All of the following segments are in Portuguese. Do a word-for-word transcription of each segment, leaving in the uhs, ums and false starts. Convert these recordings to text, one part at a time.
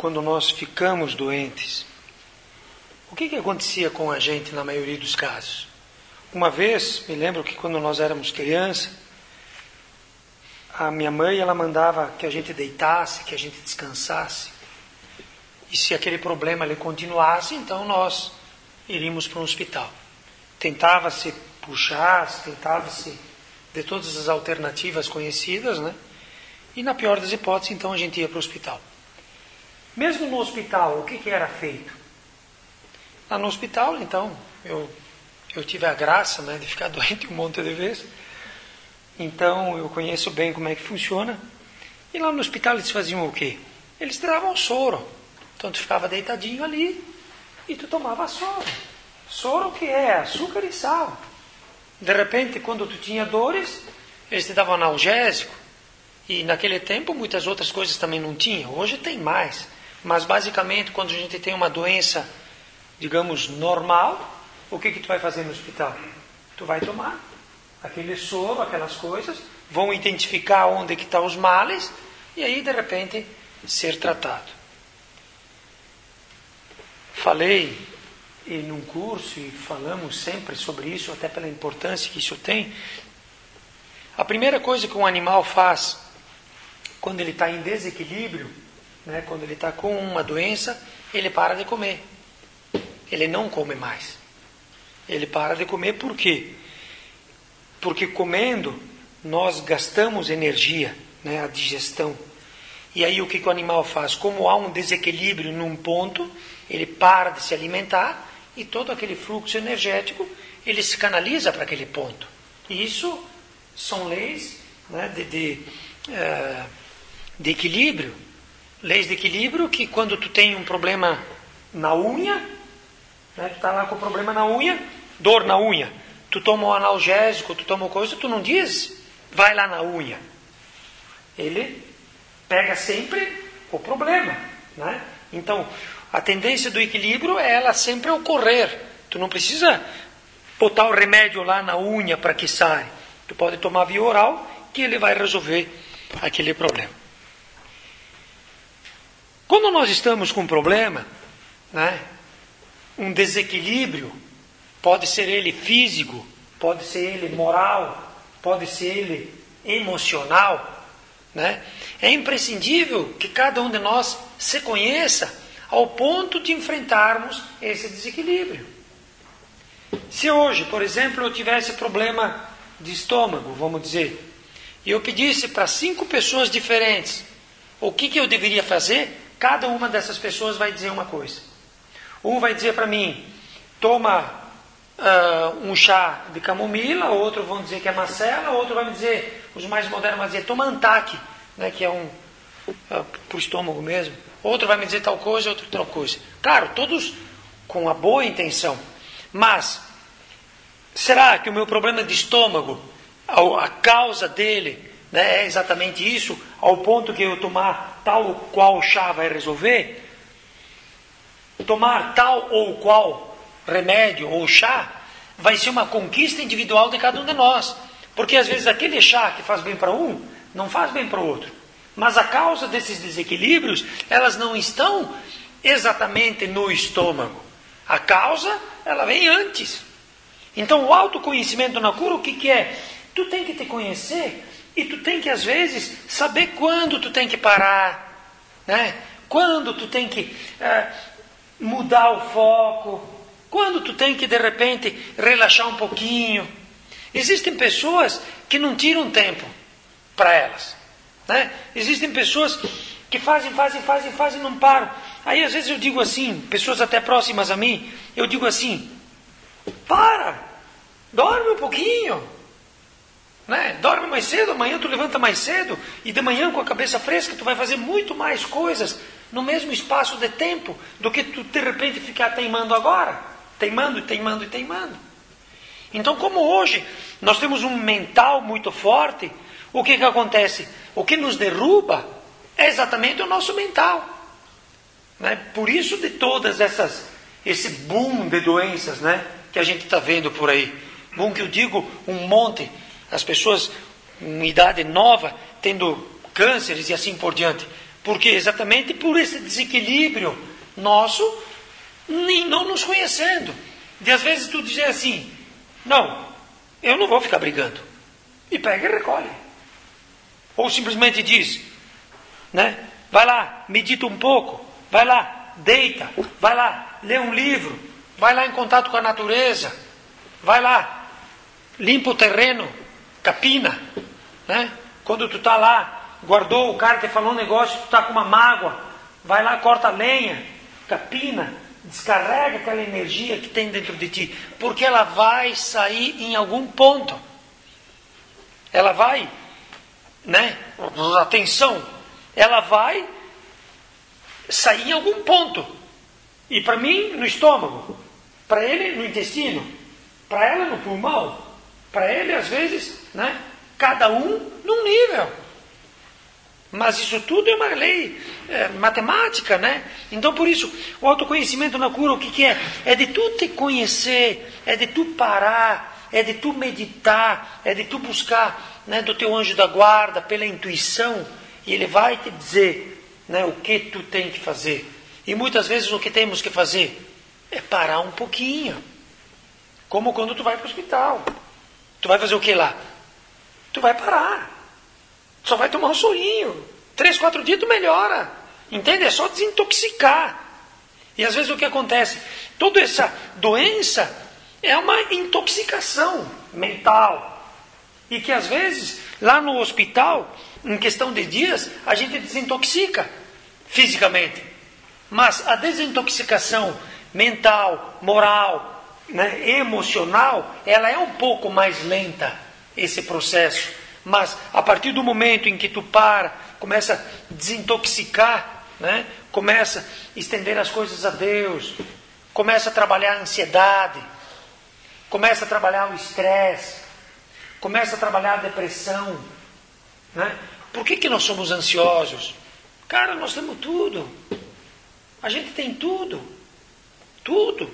quando nós ficamos doentes, o que, que acontecia com a gente na maioria dos casos? Uma vez, me lembro que quando nós éramos criança, a minha mãe ela mandava que a gente deitasse, que a gente descansasse. E se aquele problema ele continuasse, então nós iríamos para um hospital. Tentava-se puxar, tentava-se de todas as alternativas conhecidas, né? E na pior das hipóteses, então a gente ia para o hospital. Mesmo no hospital, o que, que era feito? Lá no hospital, então, eu, eu tive a graça, né, de ficar doente um monte de vezes. Então, eu conheço bem como é que funciona. E lá no hospital eles faziam o quê? Eles te davam soro. Então, tu ficava deitadinho ali e tu tomava soro. Soro que é açúcar e sal. De repente, quando tu tinha dores, eles te davam analgésico. E naquele tempo, muitas outras coisas também não tinham. Hoje tem mais. Mas, basicamente, quando a gente tem uma doença, digamos, normal, o que, que tu vai fazer no hospital? Tu vai tomar aquele soro, aquelas coisas, vão identificar onde que estão os males, e aí, de repente, ser tratado. Falei e num curso, e falamos sempre sobre isso, até pela importância que isso tem. A primeira coisa que um animal faz quando ele está em desequilíbrio, né, quando ele está com uma doença, ele para de comer. Ele não come mais. Ele para de comer por quê? Porque comendo, nós gastamos energia, né, a digestão. E aí o que, que o animal faz? Como há um desequilíbrio num ponto, ele para de se alimentar e todo aquele fluxo energético, ele se canaliza para aquele ponto. E isso são leis, né, de, de, uh, de equilíbrio. Leis de equilíbrio que quando tu tem um problema na unha, né, tu está lá com o problema na unha, dor na unha, tu toma um analgésico, tu toma coisa, tu não diz, vai lá na unha. Ele pega sempre o problema, né? Então, a tendência do equilíbrio é ela sempre ocorrer. Tu não precisa botar o remédio lá na unha para que saia. Tu pode tomar via oral, que ele vai resolver aquele problema. Quando nós estamos com um problema, né, um desequilíbrio, pode ser ele físico, pode ser ele moral, pode ser ele emocional, né? É imprescindível que cada um de nós se conheça ao ponto de enfrentarmos esse desequilíbrio. Se hoje, por exemplo, eu tivesse problema de estômago, vamos dizer, e eu pedisse para cinco pessoas diferentes o que, que eu deveria fazer, cada uma dessas pessoas vai dizer uma coisa. Um vai dizer para mim, toma uh, um chá de camomila, outro vão dizer que é macela, outro vai me dizer, os mais modernos vão dizer, toma Antac, né, que é um uh, para o estômago mesmo. Outro vai me dizer tal coisa, outro tal coisa. Claro, todos com a boa intenção. Mas, será que o meu problema de estômago, a, a causa dele, né, é exatamente isso, ao ponto que eu tomar tal ou qual chá vai resolver? Tomar tal ou qual remédio ou chá vai ser uma conquista individual de cada um de nós. Porque às vezes aquele chá que faz bem para um, não faz bem para o outro. Mas a causa desses desequilíbrios, elas não estão exatamente no estômago. A causa, ela vem antes. Então o autoconhecimento na cura, o que, que é? Tu tem que te conhecer e tu tem que às vezes saber quando tu tem que parar, né? Quando tu tem que é, mudar o foco, quando tu tem que de repente relaxar um pouquinho. Existem pessoas que não tiram tempo para elas, né? Existem pessoas que fazem, fazem, fazem, fazem e não param. Aí às vezes eu digo assim, pessoas até próximas a mim, eu digo assim, para, dorme um pouquinho, né? Dorme mais cedo, amanhã tu levanta mais cedo, e de manhã com a cabeça fresca tu vai fazer muito mais coisas no mesmo espaço de tempo, do que tu de repente ficar teimando agora, teimando, teimando e teimando. Então, como hoje nós temos um mental muito forte, o que que acontece? O que nos derruba é exatamente o nosso mental, né? Por isso de todas essas, esse boom de doenças, né, que a gente está vendo por aí. Boom que eu digo, um monte, as pessoas em idade nova tendo cânceres e assim por diante. Porque exatamente por esse desequilíbrio nosso, nem não nos conhecendo. De às vezes tu dizer assim, não, eu não vou ficar brigando. E pega e recolhe. Ou simplesmente diz, né? Vai lá, medita um pouco, vai lá, deita, vai lá, lê um livro, vai lá em contato com a natureza, vai lá, limpa o terreno, capina, né? Quando tu está lá, guardou, o cara te falou um negócio, tu está com uma mágoa, vai lá, corta a lenha, capina, descarrega aquela energia que tem dentro de ti, porque ela vai sair em algum ponto. Ela vai, né? Atenção, ela vai sair em algum ponto. E para mim, no estômago, para ele, no intestino, para ela, no pulmão, para ele, às vezes, né? Cada um num nível. Mas isso tudo é uma lei é, matemática, né? Então, por isso, o autoconhecimento na cura, o que, que é? É de tu te conhecer, é de tu parar, é de tu meditar, é de tu buscar, né, do teu anjo da guarda, pela intuição, e ele vai te dizer, né, o que tu tem que fazer. E muitas vezes o que temos que fazer é parar um pouquinho. Como quando tu vai para o hospital. Tu vai fazer o que lá? Tu vai parar. Só vai tomar um sorinho. Três, quatro dias tu melhora. Entende? É só desintoxicar. E às vezes o que acontece? Toda essa doença é uma intoxicação mental. E que às vezes, lá no hospital, em questão de dias, a gente desintoxica fisicamente. Mas a desintoxicação mental, moral, né, emocional, ela é um pouco mais lenta, esse processo. Mas a partir do momento em que tu para, começa a desintoxicar, né, começa a estender as coisas a Deus, começa a trabalhar a ansiedade, começa a trabalhar o estresse, começa a trabalhar a depressão, né? Por que que nós somos ansiosos? Cara, nós temos tudo. A gente tem tudo. Tudo.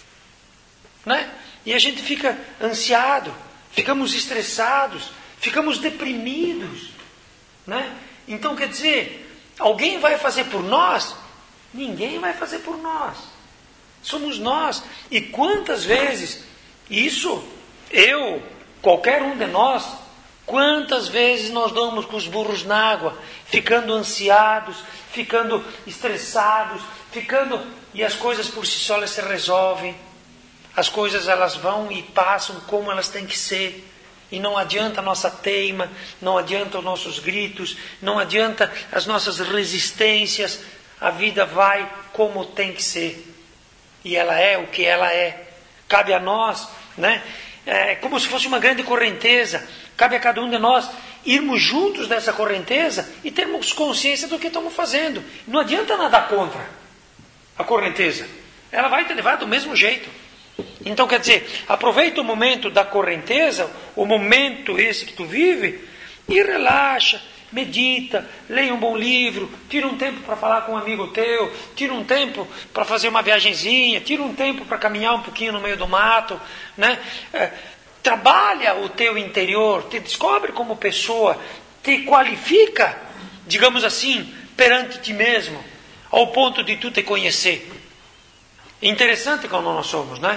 Né? E a gente fica ansiado, ficamos estressados, ficamos deprimidos. Né? Então, quer dizer, alguém vai fazer por nós? Ninguém vai fazer por nós. Somos nós. E quantas vezes, isso, eu, qualquer um de nós, quantas vezes nós damos com os burros na água, ficando ansiados, ficando estressados, ficando... E as coisas por si só elas se resolvem. As coisas elas vão e passam como elas têm que ser. E não adianta a nossa teima, não adianta os nossos gritos, não adianta as nossas resistências. A vida vai como tem que ser. E ela é o que ela é. Cabe a nós, né? É como se fosse uma grande correnteza. Cabe a cada um de nós irmos juntos dessa correnteza e termos consciência do que estamos fazendo. Não adianta nadar contra a correnteza. Ela vai te levar do mesmo jeito. Então, quer dizer, aproveita o momento da correnteza, o momento esse que tu vive, e relaxa, medita, leia um bom livro, tira um tempo para falar com um amigo teu, tira um tempo para fazer uma viagenzinha, tira um tempo para caminhar um pouquinho no meio do mato, né? É, trabalha o teu interior, te descobre como pessoa, te qualifica, digamos assim, perante ti mesmo, ao ponto de tu te conhecer. Interessante como nós somos, né?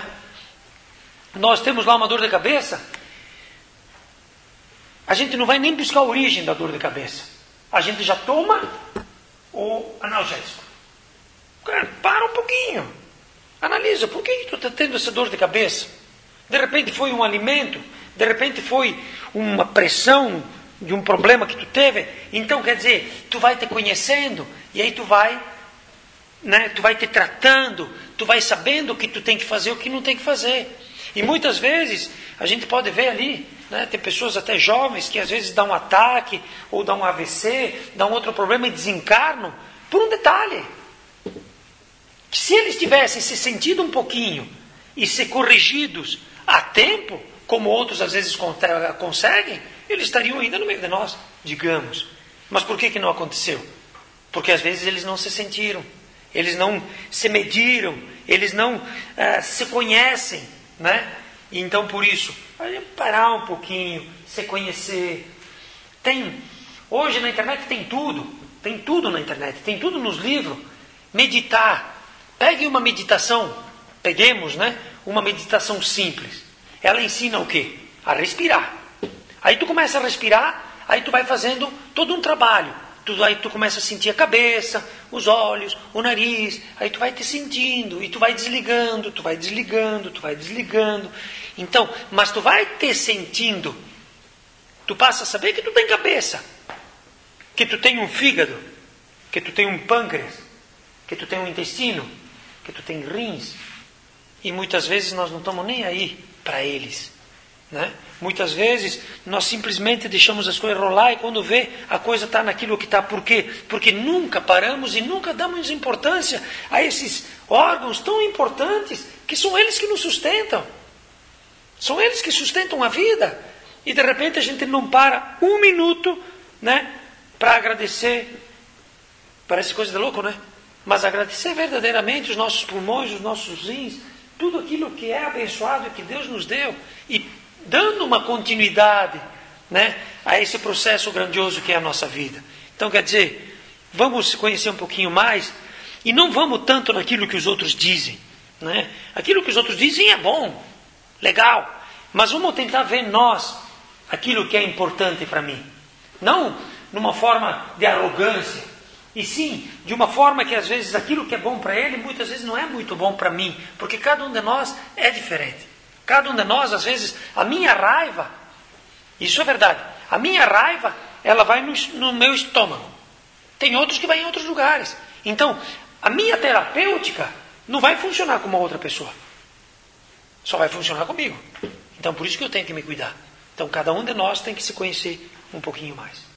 Nós temos lá uma dor de cabeça, a gente não vai nem buscar a origem da dor de cabeça. A gente já toma o analgésico. Cara, para um pouquinho. Analisa, por que tu está tendo essa dor de cabeça? De repente foi um alimento, de repente foi uma pressão de um problema que tu teve. Então, quer dizer, tu vai te conhecendo e aí tu vai, né, tu vai te tratando, tu vai sabendo o que tu tem que fazer e o que não tem que fazer. E muitas vezes, a gente pode ver ali, né, tem pessoas até jovens que às vezes dão um ataque, ou dão um A V C, dão outro problema e desencarnam, por um detalhe. Que se eles tivessem se sentido um pouquinho e ser corrigidos a tempo, como outros às vezes conseguem, eles estariam ainda no meio de nós, digamos. Mas por que que não aconteceu? Porque às vezes eles não se sentiram, eles não se mediram, eles não uh, se conhecem, né? E então por isso, a gente parar um pouquinho, se conhecer. Tem, hoje na internet tem tudo. Tem tudo na internet, tem tudo nos livros. Meditar. Pegue uma meditação, peguemos, né? Uma meditação simples. Ela ensina o quê? A respirar. Aí tu começa a respirar, aí tu vai fazendo todo um trabalho. Tu, aí tu começa a sentir a cabeça, os olhos, o nariz. Aí tu vai te sentindo, e tu vai desligando, tu vai desligando, tu vai desligando. Então, mas tu vai te sentindo. Tu passa a saber que tu tem cabeça, que tu tem um fígado, que tu tem um pâncreas, que tu tem um intestino, que tu tem rins. E muitas vezes nós não estamos nem aí para eles, né? Muitas vezes nós simplesmente deixamos as coisas rolar e quando vê a coisa está naquilo que está. Por quê? Porque nunca paramos e nunca damos importância a esses órgãos tão importantes que são eles que nos sustentam. São eles que sustentam a vida. E de repente a gente não para um minuto, né, para agradecer. Parece coisa de louco, né? Mas agradecer verdadeiramente os nossos pulmões, os nossos rins, tudo aquilo que é abençoado e que Deus nos deu. E dando uma continuidade, né, a esse processo grandioso que é a nossa vida. Então, quer dizer, vamos conhecer um pouquinho mais e não vamos tanto naquilo que os outros dizem, né? Aquilo que os outros dizem é bom, legal, mas vamos tentar ver nós aquilo que é importante para mim. Não numa forma de arrogância, e sim de uma forma que às vezes aquilo que é bom para ele, muitas vezes não é muito bom para mim, porque cada um de nós é diferente. Cada um de nós, às vezes, a minha raiva, isso é verdade, a minha raiva, ela vai no, no meu estômago. Tem outros que vai em outros lugares. Então, a minha terapêutica não vai funcionar com uma outra pessoa. Só vai funcionar comigo. Então, por isso que eu tenho que me cuidar. Então, cada um de nós tem que se conhecer um pouquinho mais.